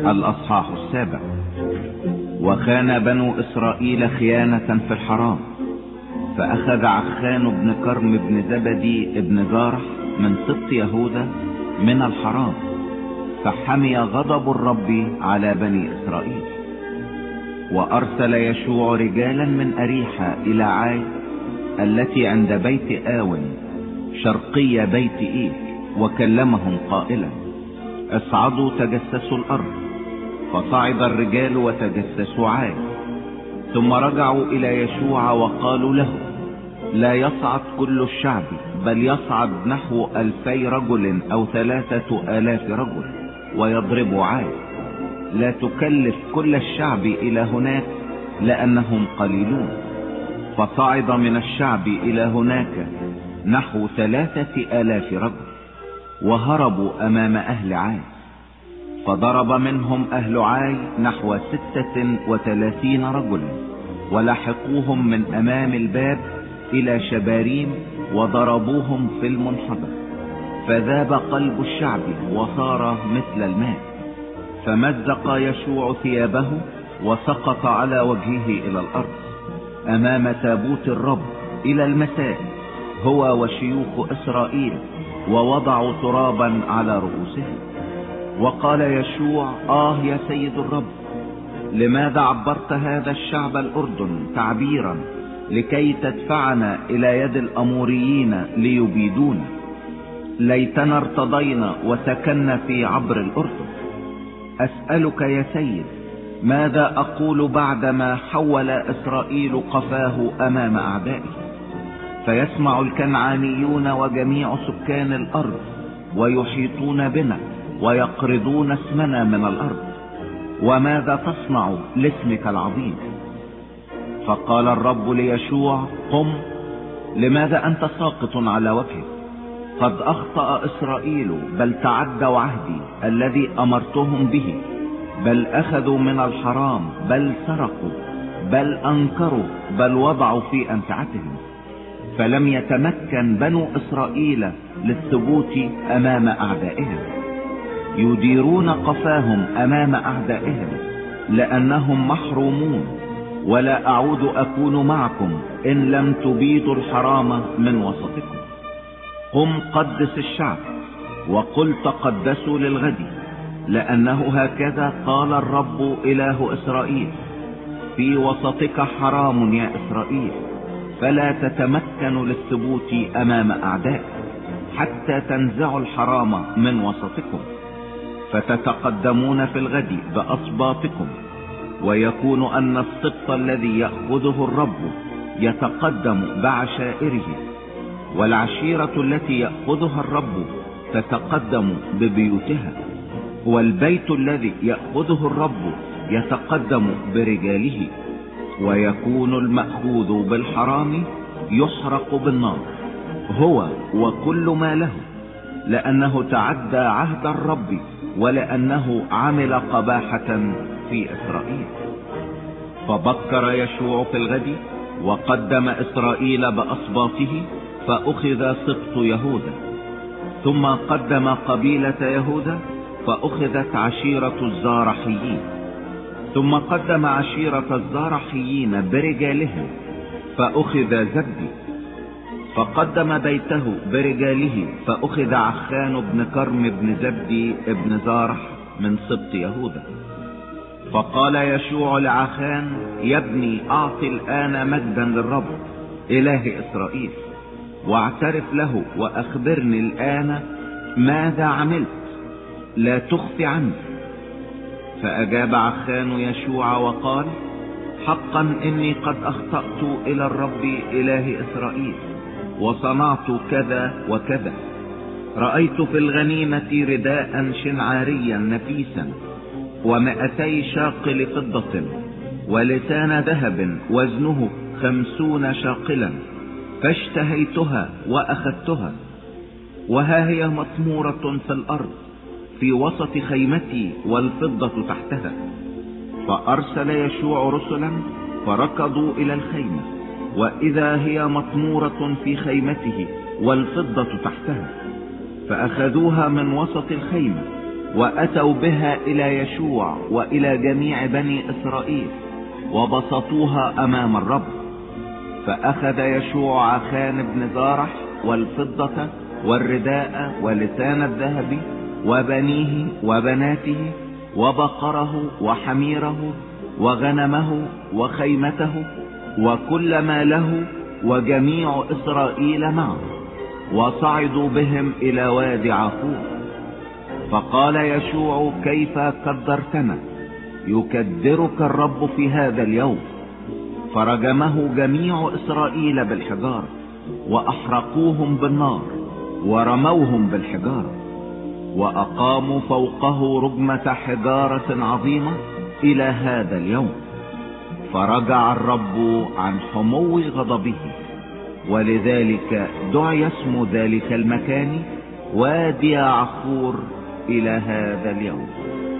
الأصحاح 7. وخان بنو إسرائيل خيانة في الحرام، فأخذ عخان بن كرم بن زبدي بن زارح من سبط يهوذا من الحرام، فحمي غضب الرب على بني إسرائيل. وأرسل يشوع رجالا من أريحة إلى عاي التي عند بيت آون شرقي بيت إيل، وكلمهم قائلا: اصعدوا تجسسوا الأرض. فصعد الرجال وتجسسوا عاي، ثم رجعوا إلى يشوع وقالوا له: لا يصعد كل الشعب، بل يصعد نحو 2000 رجل أو 3000 رجل ويضربوا عاي. لا تكلف كل الشعب إلى هناك لأنهم قليلون. فصعد من الشعب إلى هناك نحو 3000 رجل، وهربوا أمام أهل عاي. فضرب منهم أهل عاي نحو 36 رجلا، ولحقوهم من أمام الباب إلى شباريم، وضربوهم في المنحدر. فذاب قلب الشعب وصار مثل الماء. فمزق يشوع ثيابه وسقط على وجهه إلى الأرض أمام تابوت الرب إلى المساء، هو وشيوخ إسرائيل، ووضعوا ترابا على رؤوسهم. وقال يشوع: يا سيد الرب، لماذا عبرت هذا الشعب الأردن تعبيرا لكي تدفعنا إلى يد الأموريين ليبيدونا؟ ليتنا ارتضينا وسكننا في عبر الأردن. أسألك يا سيد، ماذا أقول بعدما حول إسرائيل قفاه أمام أعدائه؟ فيسمع الكنعانيون وجميع سكان الأرض ويحيطون بنا ويقرضون اسمنا من الأرض. وماذا تصنع لاسمك العظيم؟ فقال الرب ليشوع: قم، لماذا أنت ساقط على وجهك؟ قد أخطأ إسرائيل، بل تعدوا عهدي الذي أمرتهم به، بل أخذوا من الحرام، بل سرقوا، بل أنكروا، بل وضعوا في أمتعتهم. فلم يتمكن بنو إسرائيل للثبوت أمام أعدائهم. يديرون قفاهم أمام أعدائهم لأنهم محرومون. ولا أعود أكون معكم إن لم تبيدوا الحرام من وسطكم. قم قدس الشعب، وقل تقدسوا للغد، لأنه هكذا قال الرب إله إسرائيل: في وسطك حرام يا إسرائيل، فلا تتمكن للثبوت أمام أعدائك حتى تنزعوا الحرام من وسطكم. فتتقدمون في الغد بأصباطكم، ويكون أن السبط الذي يأخذه الرب يتقدم بعشائره، والعشيرة التي يأخذها الرب تتقدم ببيوتها، والبيت الذي يأخذه الرب يتقدم برجاله. ويكون المأخوذ بالحرام يحرق بالنار، هو وكل ما له، لأنه تعدى عهد الرب، ولأنه عمل قباحة في إسرائيل. فبكر يشوع في الغد وقدم إسرائيل بأصباطه، فأخذ سبط يهوذا. ثم قدم قبيلة يهوذا، فأخذت عشيرة الزارحيين. ثم قدم عشيرة الزارحيين برجالهم، فأخذ زبدي. فقدم بيته برجاله، فأخذ عخان بن كرم بن زبدي بن زارح من سبط يهوذا. فقال يشوع لعخان: يا ابني، أعطي الآن مجدا للرب إله إسرائيل، واعترف له وأخبرني الآن ماذا عملت، لا تخفي عني. فأجاب عخان يشوع وقال: حقا إني قد أخطأت إلى الرب إله إسرائيل، وصنعت كذا وكذا. رأيت في الغنيمة رداء شنعاريا نفيسا، 200 شاقل فضة، ولسان ذهب وزنه 50 شاقلا، فاشتهيتها وأخذتها، وها هي مطمورة في الأرض في وسط خيمتي، والفضة تحتها. فأرسل يشوع رسلا فركضوا إلى الخيمة، وإذا هي مطمورة في خيمته والفضة تحتها. فأخذوها من وسط الخيمة، وأتوا بها إلى يشوع وإلى جميع بني إسرائيل وبسطوها أمام الرب. فأخذ يشوع عخان بن زارح والفضة والرداء ولسان الذهب وبنيه وبناته وبقره وحميره وغنمه وخيمته وكل ما له وجميع إسرائيل معه، وصعدوا بهم إلى وادي عقور. فقال يشوع: كيف كدرتنا؟ يكدرك الرب في هذا اليوم. فرجمه جميع إسرائيل بالحجارة وأحرقوهم بالنار ورموهم بالحجارة، وأقاموا فوقه رجمة حجارة عظيمة إلى هذا اليوم. فرجع الرب عن حمو غضبه، ولذلك دعي اسم ذلك المكان وادي عقور إلى هذا اليوم.